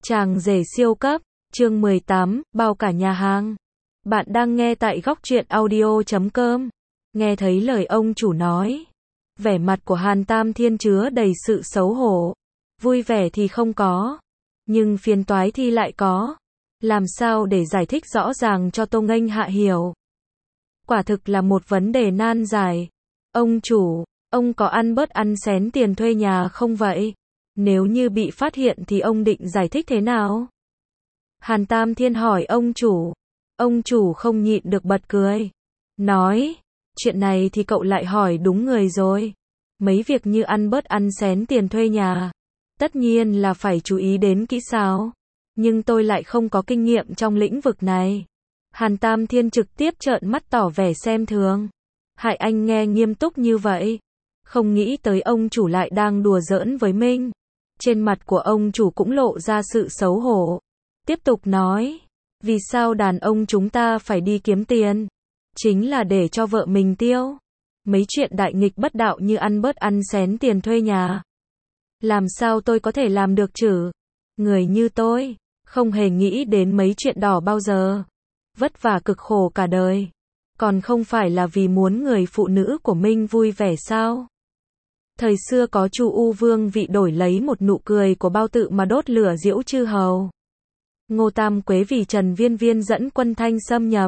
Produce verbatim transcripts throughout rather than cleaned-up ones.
Chàng rể siêu cấp, chương mười tám, bao cả nhà hàng. Bạn đang nghe tại góc truyện audio chấm com. Nghe thấy lời ông chủ nói, vẻ mặt của Hàn Tam Thiên chứa đầy sự xấu hổ. Vui vẻ thì không có, nhưng phiền toái thì lại có. Làm sao để giải thích rõ ràng cho Tô Nghênh Hạ hiểu? Quả thực là một vấn đề nan giải. Ông chủ, ông có ăn bớt ăn xén tiền thuê nhà không vậy? Nếu như bị phát hiện thì ông định giải thích thế nào? Hàn Tam Thiên hỏi ông chủ. Ông chủ không nhịn được bật cười. Nói, chuyện này thì cậu lại hỏi đúng người rồi. Mấy việc như ăn bớt ăn xén tiền thuê nhà, tất nhiên là phải chú ý đến kỹ xảo. Nhưng tôi lại không có kinh nghiệm trong lĩnh vực này. Hàn Tam Thiên trực tiếp trợn mắt tỏ vẻ xem thường. Hại anh nghe nghiêm túc như vậy. Không nghĩ tới ông chủ lại đang đùa giỡn với mình. Trên mặt của ông chủ cũng lộ ra sự xấu hổ. Tiếp tục nói, vì sao đàn ông chúng ta phải đi kiếm tiền? Chính là để cho vợ mình tiêu. Mấy chuyện đại nghịch bất đạo như ăn bớt ăn xén tiền thuê nhà. Làm sao tôi có thể làm được chứ? Người như tôi, không hề nghĩ đến mấy chuyện đỏ bao giờ. Vất vả cực khổ cả đời. Còn không phải là vì muốn người phụ nữ của mình vui vẻ sao? Thời xưa có Chu U Vương vị đổi lấy một nụ cười của Bao Tự mà đốt lửa giễu chư hầu. Ngô Tam Quế vì Trần Viên Viên dẫn quân Thanh xâm nhập,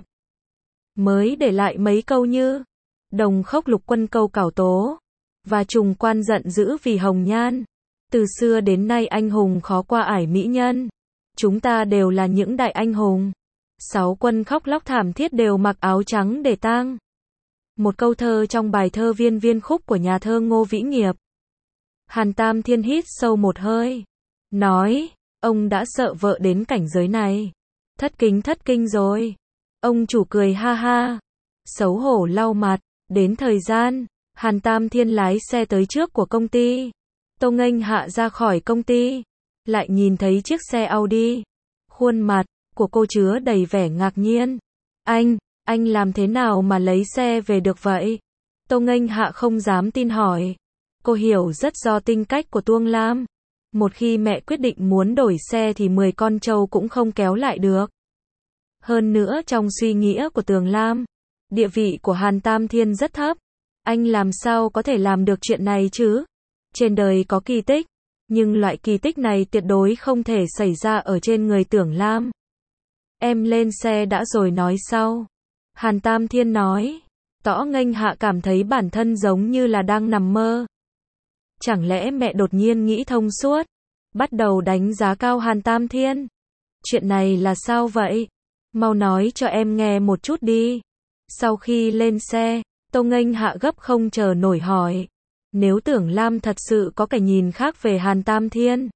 mới để lại mấy câu như đồng khốc lục quân câu cảo tố, và trùng quan giận dữ vì hồng nhan. Từ xưa đến nay anh hùng khó qua ải mỹ nhân. Chúng ta đều là những đại anh hùng. Sáu quân khóc lóc thảm thiết đều mặc áo trắng để tang. Một câu thơ trong bài thơ Viên Viên Khúc của nhà thơ Ngô Vĩ Nghiệp. Hàn Tam Thiên hít sâu một hơi. Nói, ông đã sợ vợ đến cảnh giới này. Thất kính thất kinh rồi. Ông chủ cười ha ha. Xấu hổ lau mặt. Đến thời gian, Hàn Tam Thiên lái xe tới trước của công ty. Tô Nghênh Hạ ra khỏi công ty. Lại nhìn thấy chiếc xe Audi. Khuôn mặt của cô chứa đầy vẻ ngạc nhiên. Anh, anh làm thế nào mà lấy xe về được vậy? Tô Nghênh Hạ không dám tin hỏi. Cô hiểu rất do tính cách của Tuông Lam. Một khi mẹ quyết định muốn đổi xe thì mười con trâu cũng không kéo lại được. Hơn nữa trong suy nghĩ của Tường Lam, địa vị của Hàn Tam Thiên rất thấp. Anh làm sao có thể làm được chuyện này chứ? Trên đời có kỳ tích, nhưng loại kỳ tích này tuyệt đối không thể xảy ra ở trên người Tưởng Lam. Em lên xe đã rồi nói sau. Hàn Tam Thiên nói. Tõ Nghênh Hạ cảm thấy bản thân giống như là đang nằm mơ. Chẳng lẽ mẹ đột nhiên nghĩ thông suốt, bắt đầu đánh giá cao Hàn Tam Thiên? Chuyện này là sao vậy? Mau nói cho em nghe một chút đi. Sau khi lên xe, Tô Nghênh Hạ gấp không chờ nổi hỏi. Nếu Tưởng Lam thật sự có cái nhìn khác về Hàn Tam Thiên,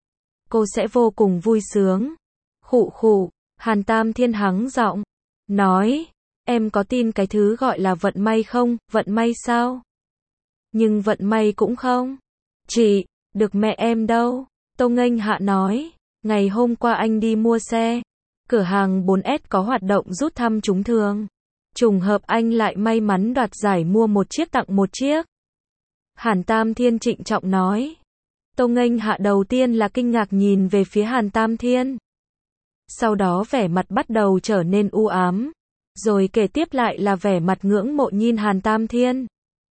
cô sẽ vô cùng vui sướng. Khụ khụ, Hàn Tam Thiên hắng giọng. Nói, em có tin cái thứ gọi là vận may không? Vận may sao? Nhưng vận may cũng không. Chị, được mẹ em đâu. Tô Nghênh Hạ nói, ngày hôm qua anh đi mua xe. Cửa hàng bốn S có hoạt động rút thăm trúng thưởng. Trùng hợp anh lại may mắn đoạt giải mua một chiếc tặng một chiếc. Hàn Tam Thiên trịnh trọng nói. Tô Nghênh Hạ đầu tiên là kinh ngạc nhìn về phía Hàn Tam Thiên. Sau đó vẻ mặt bắt đầu trở nên u ám. Rồi kể tiếp lại là vẻ mặt ngưỡng mộ nhìn Hàn Tam Thiên.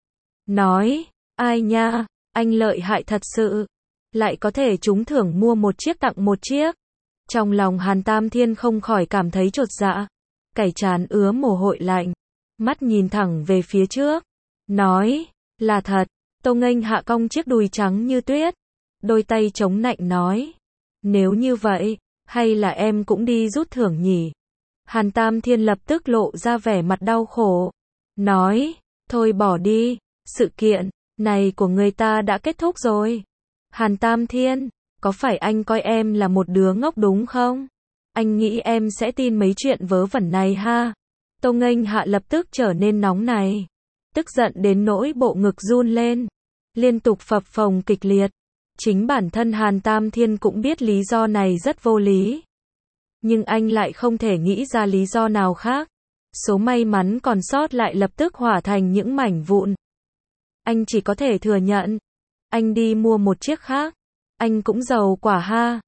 Nói, ai nha, anh lợi hại thật sự. Lại có thể trúng thưởng mua một chiếc tặng một chiếc. Trong lòng Hàn Tam Thiên không khỏi cảm thấy chột dạ. Cảy trán ứa mồ hôi lạnh. Mắt nhìn thẳng về phía trước. Nói, là thật. Tô Nghênh Hạ cong chiếc đùi trắng như tuyết. Đôi tay chống nạnh nói. Nếu như vậy, hay là em cũng đi rút thưởng nhỉ? Hàn Tam Thiên lập tức lộ ra vẻ mặt đau khổ. Nói, thôi bỏ đi, sự kiện này của người ta đã kết thúc rồi. Hàn Tam Thiên, có phải anh coi em là một đứa ngốc đúng không? Anh nghĩ em sẽ tin mấy chuyện vớ vẩn này ha? Tô Nghênh Hạ lập tức trở nên nóng này. Tức giận đến nỗi bộ ngực run lên. Liên tục phập phồng kịch liệt. Chính bản thân Hàn Tam Thiên cũng biết lý do này rất vô lý. Nhưng anh lại không thể nghĩ ra lý do nào khác. Số may mắn còn sót lại lập tức hỏa thành những mảnh vụn. Anh chỉ có thể thừa nhận. Anh đi mua một chiếc khác. Anh cũng giàu quả ha.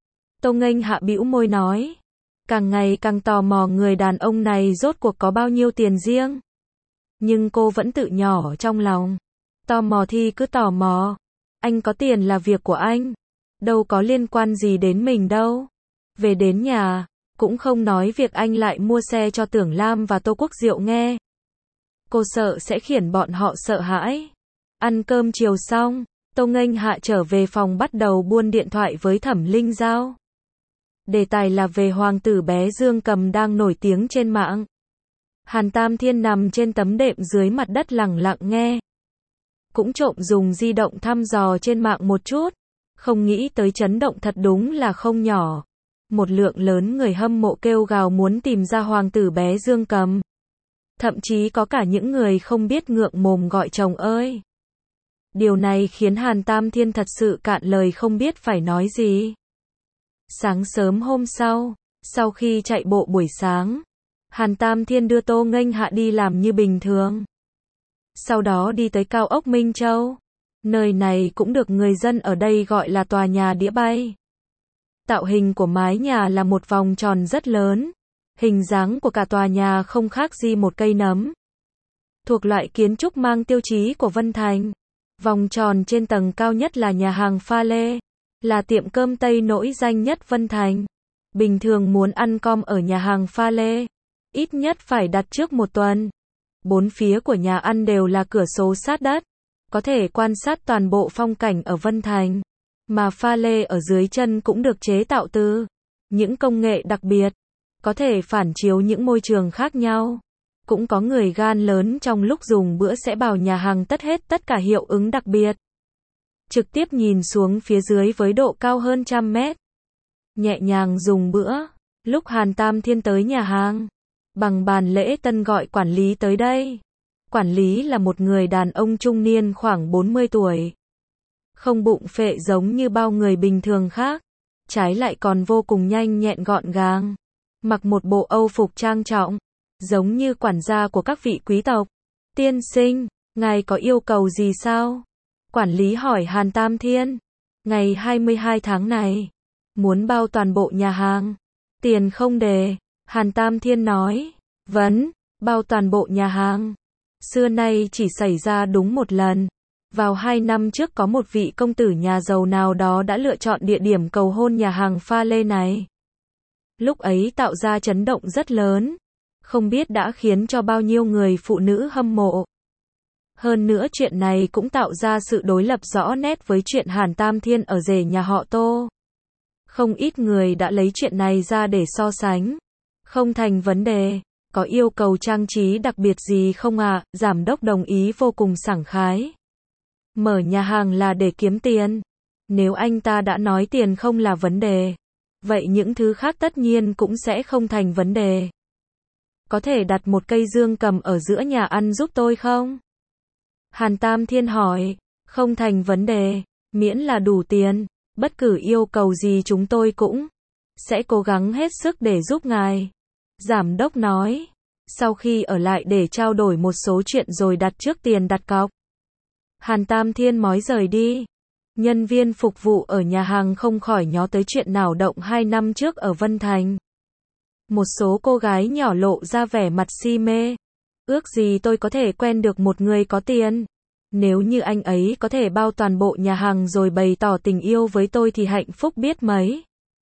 Tô Nghênh Hạ bĩu môi nói. Càng ngày càng tò mò người đàn ông này rốt cuộc có bao nhiêu tiền riêng. Nhưng cô vẫn tự nhỏ trong lòng. Tò mò thì cứ tò mò. Anh có tiền là việc của anh. Đâu có liên quan gì đến mình đâu. Về đến nhà, cũng không nói việc anh lại mua xe cho Tưởng Lam và Tô Quốc Diệu nghe. Cô sợ sẽ khiến bọn họ sợ hãi. Ăn cơm chiều xong, Tô Nghênh Hạ trở về phòng bắt đầu buôn điện thoại với Thẩm Linh Giao. Đề tài là về hoàng tử bé Dương Cầm đang nổi tiếng trên mạng. Hàn Tam Thiên nằm trên tấm đệm dưới mặt đất lẳng lặng nghe. Cũng trộm dùng di động thăm dò trên mạng một chút. Không nghĩ tới chấn động thật đúng là không nhỏ. Một lượng lớn người hâm mộ kêu gào muốn tìm ra hoàng tử bé Dương Cầm. Thậm chí có cả những người không biết ngượng mồm gọi chồng ơi. Điều này khiến Hàn Tam Thiên thật sự cạn lời không biết phải nói gì. Sáng sớm hôm sau, sau khi chạy bộ buổi sáng, Hàn Tam Thiên đưa Tô Nghênh Hạ đi làm như bình thường. Sau đó đi tới cao ốc Minh Châu. Nơi này cũng được người dân ở đây gọi là tòa nhà đĩa bay. Tạo hình của mái nhà là một vòng tròn rất lớn. Hình dáng của cả tòa nhà không khác gì một cây nấm. Thuộc loại kiến trúc mang tiêu chí của Vân Thành. Vòng tròn trên tầng cao nhất là nhà hàng Pha Lê, là tiệm cơm Tây nổi danh nhất Vân Thành. Bình thường muốn ăn com ở nhà hàng Pha Lê, ít nhất phải đặt trước một tuần. Bốn phía của nhà ăn đều là cửa sổ sát đất, có thể quan sát toàn bộ phong cảnh ở Vân Thành. Mà pha lê ở dưới chân cũng được chế tạo từ những công nghệ đặc biệt, có thể phản chiếu những môi trường khác nhau. Cũng có người gan lớn trong lúc dùng bữa sẽ bảo nhà hàng tất hết tất cả hiệu ứng đặc biệt. Trực tiếp nhìn xuống phía dưới với độ cao hơn trăm mét. Nhẹ nhàng dùng bữa. Lúc Hàn Tam Thiên tới nhà hàng, bằng bàn lễ tân gọi quản lý tới đây. Quản lý là một người đàn ông trung niên khoảng bốn mươi tuổi. Không bụng phệ giống như bao người bình thường khác. Trái lại còn vô cùng nhanh nhẹn gọn gàng. Mặc một bộ âu phục trang trọng, giống như quản gia của các vị quý tộc. Tiên sinh, ngài có yêu cầu gì sao? Quản lý hỏi Hàn Tam Thiên. Ngày hai mươi hai tháng này, muốn bao toàn bộ nhà hàng. Tiền không đề. Hàn Tam Thiên nói. Vấn, bao toàn bộ nhà hàng. Xưa nay chỉ xảy ra đúng một lần. Vào hai năm trước có một vị công tử nhà giàu nào đó đã lựa chọn địa điểm cầu hôn nhà hàng Pha Lê này. Lúc ấy tạo ra chấn động rất lớn. Không biết đã khiến cho bao nhiêu người phụ nữ hâm mộ. Hơn nữa chuyện này cũng tạo ra sự đối lập rõ nét với chuyện Hàn Tam Thiên ở rể nhà họ Tô. Không ít người đã lấy chuyện này ra để so sánh. Không thành vấn đề. Có yêu cầu trang trí đặc biệt gì không ạ? À? Giám đốc đồng ý vô cùng sảng khái. Mở nhà hàng là để kiếm tiền. Nếu anh ta đã nói tiền không là vấn đề, vậy những thứ khác tất nhiên cũng sẽ không thành vấn đề. Có thể đặt một cây dương cầm ở giữa nhà ăn giúp tôi không? Hàn Tam Thiên hỏi. Không thành vấn đề, miễn là đủ tiền. Bất cứ yêu cầu gì chúng tôi cũng sẽ cố gắng hết sức để giúp ngài. Giám đốc nói. Sau khi ở lại để trao đổi một số chuyện rồi đặt trước tiền đặt cọc, Hàn Tam Thiên mói rời đi. Nhân viên phục vụ ở nhà hàng không khỏi nhớ tới chuyện nào động hai năm trước ở Vân Thành. Một số cô gái nhỏ lộ ra vẻ mặt si mê. Ước gì tôi có thể quen được một người có tiền. Nếu như anh ấy có thể bao toàn bộ nhà hàng rồi bày tỏ tình yêu với tôi thì hạnh phúc biết mấy.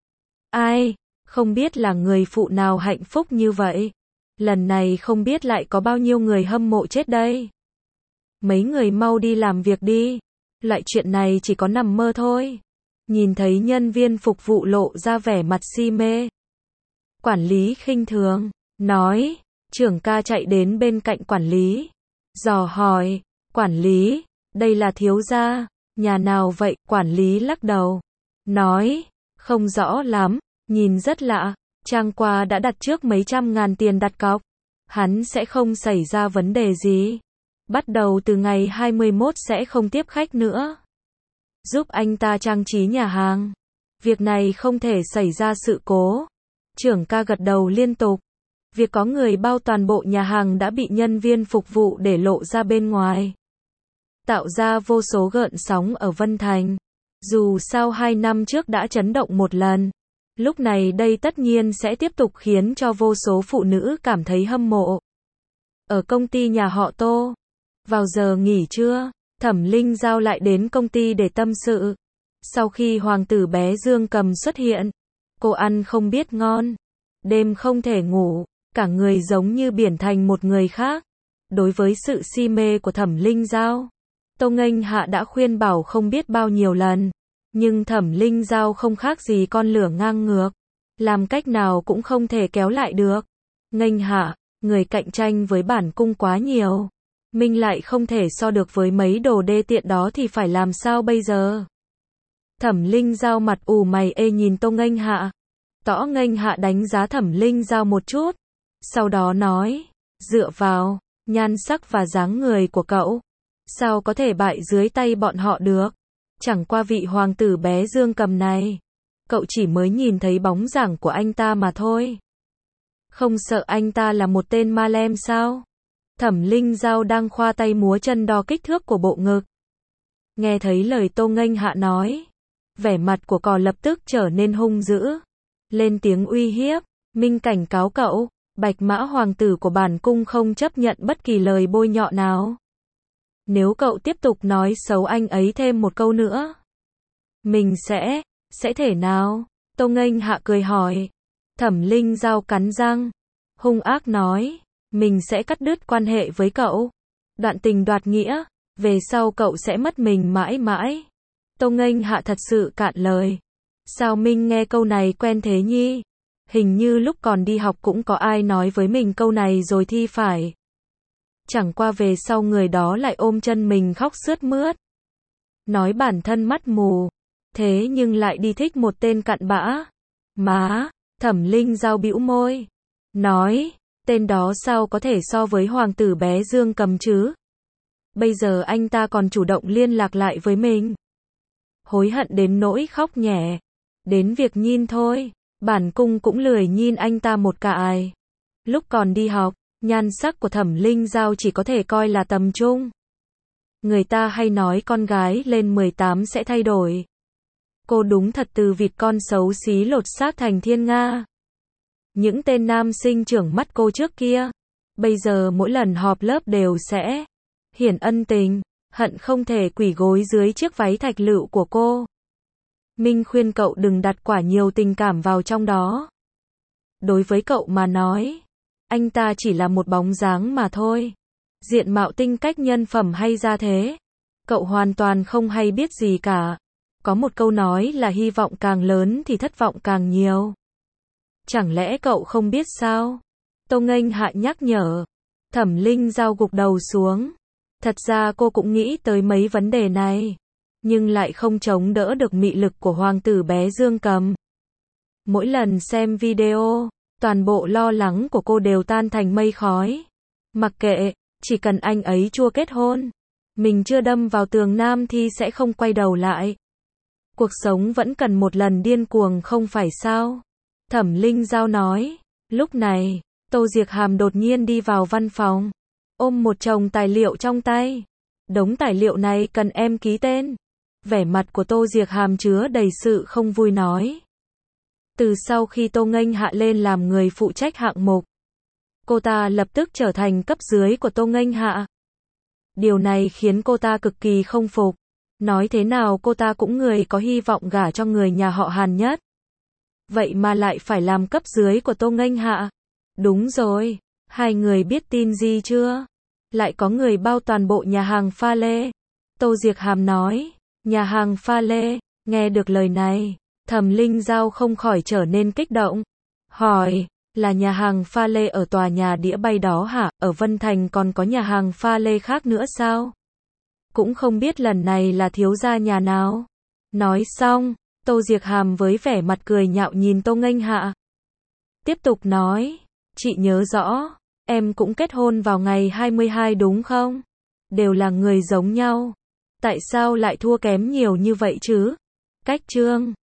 Ai, không biết là người phụ nào hạnh phúc như vậy. Lần này không biết lại có bao nhiêu người hâm mộ chết đây. Mấy người mau đi làm việc đi. Loại chuyện này chỉ có nằm mơ thôi. Nhìn thấy nhân viên phục vụ lộ ra vẻ mặt si mê. Quản lý khinh thường, nói. Trưởng ca chạy đến bên cạnh quản lý. Dò hỏi, quản lý, đây là thiếu gia, nhà nào vậy? Quản lý lắc đầu. Nói, không rõ lắm, nhìn rất lạ. Trang qua đã đặt trước mấy trăm ngàn tiền đặt cọc. Hắn sẽ không xảy ra vấn đề gì. Bắt đầu từ ngày hai mươi mốt sẽ không tiếp khách nữa. Giúp anh ta trang trí nhà hàng. Việc này không thể xảy ra sự cố. Trưởng ca gật đầu liên tục. Việc có người bao toàn bộ nhà hàng đã bị nhân viên phục vụ để lộ ra bên ngoài. Tạo ra vô số gợn sóng ở Vân Thành. Dù sao hai năm trước đã chấn động một lần. Lúc này đây tất nhiên sẽ tiếp tục khiến cho vô số phụ nữ cảm thấy hâm mộ. Ở công ty nhà họ Tô, vào giờ nghỉ trưa, Thẩm Linh Giao lại đến công ty để tâm sự. Sau khi hoàng tử bé Dương Cầm xuất hiện, cô ăn không biết ngon, đêm không thể ngủ, cả người giống như biển thành một người khác. Đối với sự si mê của Thẩm Linh Giao, Tô Nghênh Hạ đã khuyên bảo không biết bao nhiêu lần, nhưng Thẩm Linh Giao không khác gì con lửa ngang ngược, làm cách nào cũng không thể kéo lại được. Nghênh Hạ, người cạnh tranh với bản cung quá nhiều, mình lại không thể so được với mấy đồ đê tiện đó thì phải làm sao bây giờ? Thẩm Linh Giao mặt ù mày ê nhìn Tô Nghênh Hạ. Tõ Nghênh Hạ đánh giá Thẩm Linh Giao một chút, sau đó nói, dựa vào nhan sắc và dáng người của cậu, sao có thể bại dưới tay bọn họ được? Chẳng qua vị hoàng tử bé Dương Cầm này, cậu chỉ mới nhìn thấy bóng dáng của anh ta mà thôi. Không sợ anh ta là một tên ma lem sao? Thẩm Linh Giao đang khoa tay múa chân đo kích thước của bộ ngực. Nghe thấy lời Tô Nghênh Hạ nói, vẻ mặt của cò lập tức trở nên hung dữ, lên tiếng uy hiếp, minh cảnh cáo cậu, Bạch Mã hoàng tử của bản cung không chấp nhận bất kỳ lời bôi nhọ nào. Nếu cậu tiếp tục nói xấu anh ấy thêm một câu nữa, mình sẽ, sẽ thể nào? Tô Nghênh Hạ cười hỏi. Thẩm Linh Giao cắn răng, hung ác nói, mình sẽ cắt đứt quan hệ với cậu. Đoạn tình đoạt nghĩa, về sau cậu sẽ mất mình mãi mãi. Tô Nghênh Hạ thật sự cạn lời. Sao mình nghe câu này quen thế nhi? Hình như lúc còn đi học cũng có ai nói với mình câu này rồi thì phải. Chẳng qua về sau người đó lại ôm chân mình khóc sướt mướt. Nói bản thân mắt mù, thế nhưng lại đi thích một tên cặn bã. Má, Thẩm Linh Giao bĩu môi, nói, tên đó sao có thể so với hoàng tử bé Dương Cầm chứ? Bây giờ anh ta còn chủ động liên lạc lại với mình. Hối hận đến nỗi khóc nhè. Đến việc nhìn thôi, bản cung cũng lười nhìn anh ta một cài. Lúc còn đi học, nhan sắc của Thẩm Linh Giao chỉ có thể coi là tầm trung. Người ta hay nói con gái lên mười tám sẽ thay đổi. Cô đúng thật từ vịt con xấu xí lột xác thành thiên nga. Những tên nam sinh trưởng mắt cô trước kia, bây giờ mỗi lần họp lớp đều sẽ hiển ân tình, hận không thể quỳ gối dưới chiếc váy thạch lựu của cô. Minh khuyên cậu đừng đặt quá nhiều tình cảm vào trong đó. Đối với cậu mà nói, anh ta chỉ là một bóng dáng mà thôi. Diện mạo tinh cách nhân phẩm hay ra thế, cậu hoàn toàn không hay biết gì cả. Có một câu nói là hy vọng càng lớn thì thất vọng càng nhiều. Chẳng lẽ cậu không biết sao? Tô Nghênh Hạ nhắc nhở. Thẩm Linh Giao gục đầu xuống. Thật ra cô cũng nghĩ tới mấy vấn đề này, nhưng lại không chống đỡ được mị lực của hoàng tử bé Dương Cầm. Mỗi lần xem video, toàn bộ lo lắng của cô đều tan thành mây khói. Mặc kệ, chỉ cần anh ấy chưa kết hôn, mình chưa đâm vào tường nam thì sẽ không quay đầu lại. Cuộc sống vẫn cần một lần điên cuồng không phải sao? Thẩm Linh Giao nói. Lúc này, Tô Diệc Hàm đột nhiên đi vào văn phòng, ôm một chồng tài liệu trong tay. Đống tài liệu này cần em ký tên. Vẻ mặt của Tô Diệc Hàm chứa đầy sự không vui nói. Từ sau khi Tô Nghênh Hạ lên làm người phụ trách hạng mục, cô ta lập tức trở thành cấp dưới của Tô Nghênh Hạ. Điều này khiến cô ta cực kỳ không phục. Nói thế nào cô ta cũng người có hy vọng gả cho người nhà họ Hàn nhất. Vậy mà lại phải làm cấp dưới của Tô Nghênh Hạ. Đúng rồi, hai người biết tin gì chưa? Lại có người bao toàn bộ nhà hàng pha lê. Tô Diệc Hàm nói, nhà hàng pha lê. Nghe được lời này, Thẩm Linh Giao không khỏi trở nên kích động. Hỏi, là nhà hàng pha lê ở tòa nhà đĩa bay đó hả? Ở Vân Thành còn có nhà hàng pha lê khác nữa sao? Cũng không biết lần này là thiếu gia nhà nào. Nói xong, Tô Diệc Hàm với vẻ mặt cười nhạo nhìn Tô Nghênh Hạ. Tiếp tục nói, chị nhớ rõ, em cũng kết hôn vào ngày hai mươi hai đúng không? Đều là người giống nhau. Tại sao lại thua kém nhiều như vậy chứ? Cách trương.